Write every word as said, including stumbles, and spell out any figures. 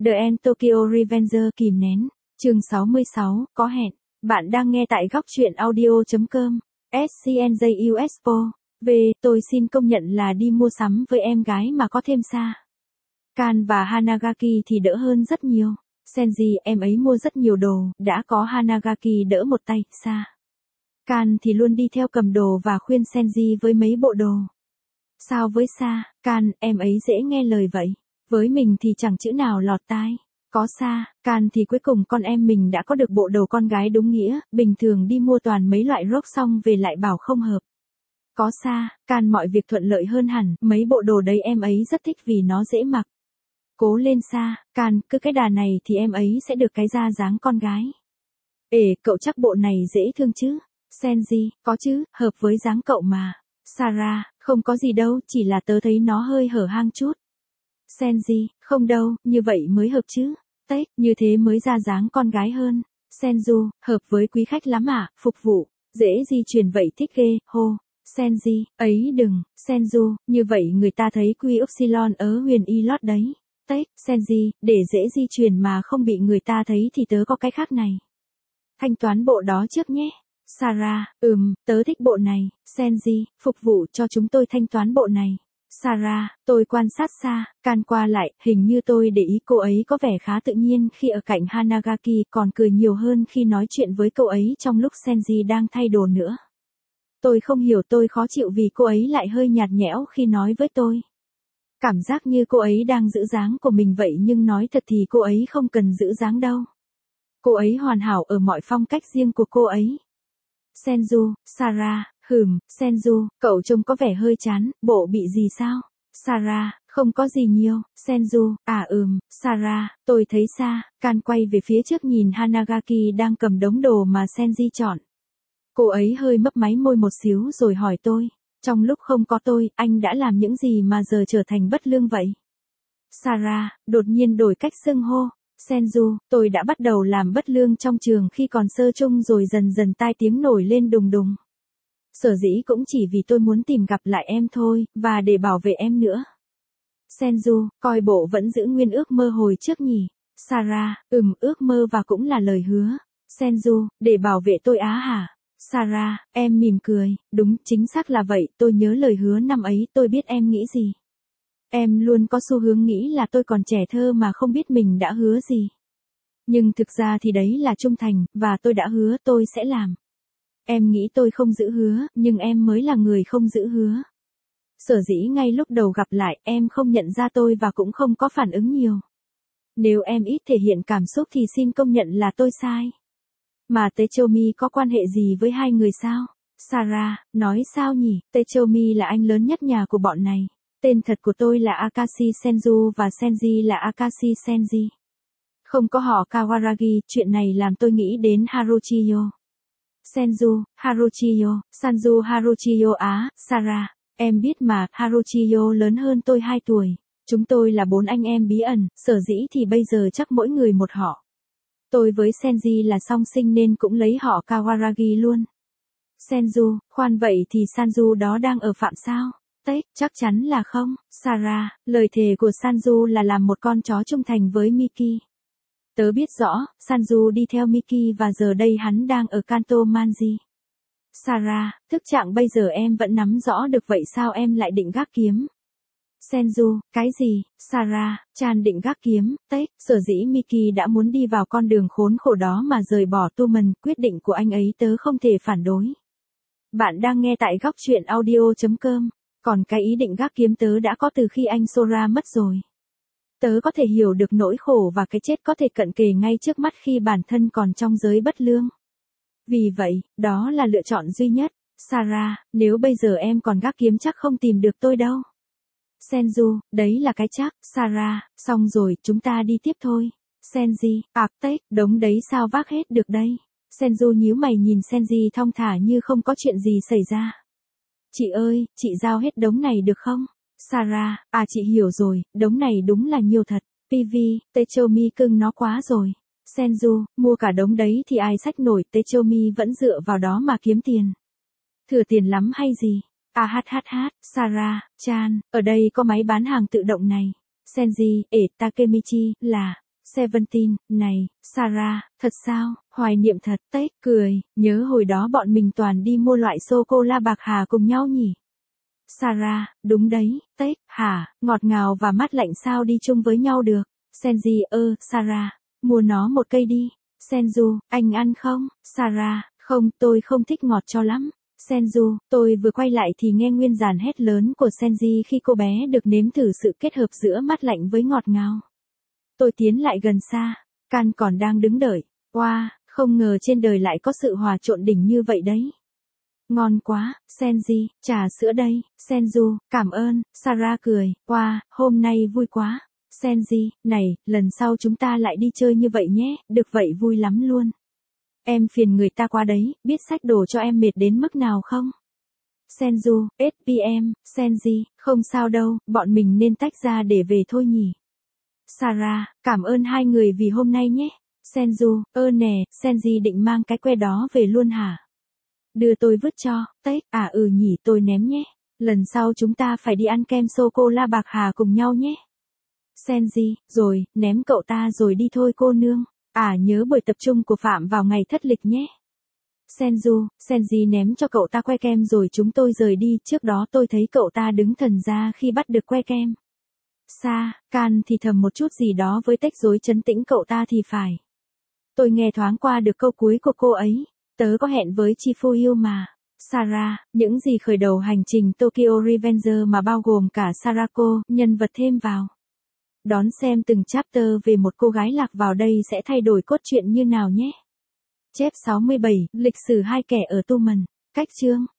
The End Tokyo Revenger kìm nén. Chương sáu mươi sáu, có hẹn. Bạn đang nghe tại góc truyện audio.com. ét xê en gi u ét pê o. Về, tôi xin công nhận là đi mua sắm với em gái mà có thêm xa Can và Hanagaki thì đỡ hơn rất nhiều. Senji, em ấy mua rất nhiều đồ, đã có Hanagaki đỡ một tay, xa Can thì luôn đi theo cầm đồ và khuyên Senji với mấy bộ đồ. Sao với Sa, Can, em ấy dễ nghe lời vậy. Với mình thì chẳng chữ nào lọt tai. Có Sa, Can thì cuối cùng con em mình đã có được bộ đồ con gái đúng nghĩa, bình thường đi mua toàn mấy loại rốc xong về lại bảo không hợp. Có Sa, Can mọi việc thuận lợi hơn hẳn, mấy bộ đồ đấy em ấy rất thích vì nó dễ mặc. Cố lên Sa, Can, cứ cái đà này thì em ấy sẽ được cái da dáng con gái. Ê, cậu chắc bộ này dễ thương chứ? Senji, có chứ, hợp với dáng cậu mà. Sarah, không có gì đâu, chỉ là tớ thấy nó hơi hở hang chút. Senji, không đâu, như vậy mới hợp chứ. Tết, như thế mới ra dáng con gái hơn. Senju, hợp với quý khách lắm à, phục vụ, dễ di chuyển vậy thích ghê, hô. Senji, ấy đừng, Senju, như vậy người ta thấy quy upsilon ở huyền y lót đấy. Tết, Senji, để dễ di chuyển mà không bị người ta thấy thì tớ có cái khác này. Thanh toán bộ đó trước nhé. Sarah, ừm, tớ thích bộ này. Senji, phục vụ cho chúng tôi thanh toán bộ này. Sarah, tôi quan sát Sa, Can qua lại, hình như tôi để ý cô ấy có vẻ khá tự nhiên khi ở cạnh Hanagaki, còn cười nhiều hơn khi nói chuyện với cô ấy trong lúc Senji đang thay đồ nữa. Tôi không hiểu, tôi khó chịu vì cô ấy lại hơi nhạt nhẽo khi nói với tôi. Cảm giác như cô ấy đang giữ dáng của mình vậy, nhưng nói thật thì cô ấy không cần giữ dáng đâu. Cô ấy hoàn hảo ở mọi phong cách riêng của cô ấy. Senju, Sarah, hừm, Senju, cậu trông có vẻ hơi chán, bộ bị gì sao? Sarah, không có gì nhiều. Senju, à ừm, Sarah, tôi thấy Sa, Can quay về phía trước nhìn Hanagaki đang cầm đống đồ mà Senji chọn. Cô ấy hơi mấp máy môi một xíu rồi hỏi tôi, trong lúc không có tôi, anh đã làm những gì mà giờ trở thành bất lương vậy? Sarah, đột nhiên đổi cách xưng hô. Senju, tôi đã bắt đầu làm bất lương trong trường khi còn sơ chung rồi dần dần tai tiếng nổi lên đùng đùng. Sở dĩ cũng chỉ vì tôi muốn tìm gặp lại em thôi, và để bảo vệ em nữa. Senju, coi bộ vẫn giữ nguyên ước mơ hồi trước nhỉ? Sarah, ừm, ước mơ và cũng là lời hứa. Senju, để bảo vệ tôi á hả? Sarah, em mỉm cười, đúng, chính xác là vậy, tôi nhớ lời hứa năm ấy, tôi biết em nghĩ gì. Em luôn có xu hướng nghĩ là tôi còn trẻ thơ mà không biết mình đã hứa gì. Nhưng thực ra thì đấy là trung thành, và tôi đã hứa tôi sẽ làm. Em nghĩ tôi không giữ hứa, nhưng em mới là người không giữ hứa. Sở dĩ ngay lúc đầu gặp lại, em không nhận ra tôi và cũng không có phản ứng nhiều. Nếu em ít thể hiện cảm xúc thì xin công nhận là tôi sai. Mà Techomi có quan hệ gì với hai người sao? Sarah, nói sao nhỉ? Techomi là anh lớn nhất nhà của bọn này. Tên thật của tôi là Akashi Senju và Senji là Akashi Senji. Không có họ Kawaragi, chuyện này làm tôi nghĩ đến Haruchiyo. Senju, Haruchiyo, Sanju Haruchiyo á, Sarah, em biết mà, Haruchiyo lớn hơn tôi hai tuổi. Chúng tôi là bốn anh em bí ẩn, sở dĩ thì bây giờ chắc mỗi người một họ. Tôi với Senji là song sinh nên cũng lấy họ Kawaragi luôn. Senju, khoan vậy thì Sanju đó đang ở phạm sao? Tết, chắc chắn là không. Sarah, lời thề của Sanju là làm một con chó trung thành với Miki. Tớ biết rõ, Sanju đi theo Miki và giờ đây hắn đang ở Kanto Manji. Sarah, thức trạng bây giờ em vẫn nắm rõ được vậy sao em lại định gác kiếm? Senju, cái gì? Sarah, Chan định gác kiếm, Tết, sở dĩ Miki đã muốn đi vào con đường khốn khổ đó mà rời bỏ Tumen, quyết định của anh ấy tớ không thể phản đối. Bạn đang nghe tại góc truyện audio.com. Còn cái ý định gác kiếm tớ đã có từ khi anh Sora mất rồi. Tớ có thể hiểu được nỗi khổ và cái chết có thể cận kề ngay trước mắt khi bản thân còn trong giới bất lương. Vì vậy, đó là lựa chọn duy nhất. Sarah, nếu bây giờ em còn gác kiếm chắc không tìm được tôi đâu. Senju, đấy là cái chắc. Sarah, xong rồi, chúng ta đi tiếp thôi. Senji, Arctic, đống đấy sao vác hết được đây? Senju nhíu mày nhìn Senji thong thả như không có chuyện gì xảy ra. Chị ơi, chị giao hết đống này được không? Sarah, à chị hiểu rồi, đống này đúng là nhiều thật. pê vê, Techomi cưng nó quá rồi. Senju, mua cả đống đấy thì ai xách nổi, Techomi vẫn dựa vào đó mà kiếm tiền. Thừa tiền lắm hay gì? À hát hát hát, Sarah, Chan, ở đây có máy bán hàng tự động này. Senji, ể Takemichi, là, Seventeen, này, Sarah, thật sao, hoài niệm thật, Tết, cười, nhớ hồi đó bọn mình toàn đi mua loại sô-cô-la bạc hà cùng nhau nhỉ. Sarah, đúng đấy, Tết, hả, ngọt ngào và mát lạnh sao đi chung với nhau được. Senji, ơ, Sarah, mua nó một cây đi. Senju, anh ăn không? Sarah, không, tôi không thích ngọt cho lắm. Senju, tôi vừa quay lại thì nghe nguyên dàn hét lớn của Senji khi cô bé được nếm thử sự kết hợp giữa mát lạnh với ngọt ngào. Tôi tiến lại gần xa, Can còn đang đứng đợi. Wow, không ngờ trên đời lại có sự hòa trộn đỉnh như vậy đấy. Ngon quá, Senji, trà sữa đây. Senju, cảm ơn. Sarah cười, wow, hôm nay vui quá. Senji, này, lần sau chúng ta lại đi chơi như vậy nhé, được vậy vui lắm luôn. Em phiền người ta quá đấy, biết xách đồ cho em mệt đến mức nào không? Senju, ét pê em, Senji, không sao đâu, bọn mình nên tách ra để về thôi nhỉ. Sarah, cảm ơn hai người vì hôm nay nhé. Senju, ơ nè, Senji định mang cái que đó về luôn hả? Đưa tôi vứt cho, Tết, à ừ nhỉ tôi ném nhé. Lần sau chúng ta phải đi ăn kem sô-cô-la bạc hà cùng nhau nhé. Senji, rồi, ném cậu ta rồi đi thôi cô nương. À nhớ buổi tập trung của Phạm vào ngày thất lịch nhé. Senju, Senji ném cho cậu ta que kem rồi chúng tôi rời đi, trước đó tôi thấy cậu ta đứng thần ra khi bắt được que kem. Sa, Can thì thầm một chút gì đó với Tech dối trấn tĩnh cậu ta thì phải. Tôi nghe thoáng qua được câu cuối của cô ấy, tớ có hẹn với Chifuyu mà. Sarah, những gì khởi đầu hành trình Tokyo Revenger mà bao gồm cả Sarako, nhân vật thêm vào. Đón xem từng chapter về một cô gái lạc vào đây sẽ thay đổi cốt truyện như nào nhé. Chép sáu mươi bảy, lịch sử hai kẻ ở Tu Mần. Cách chương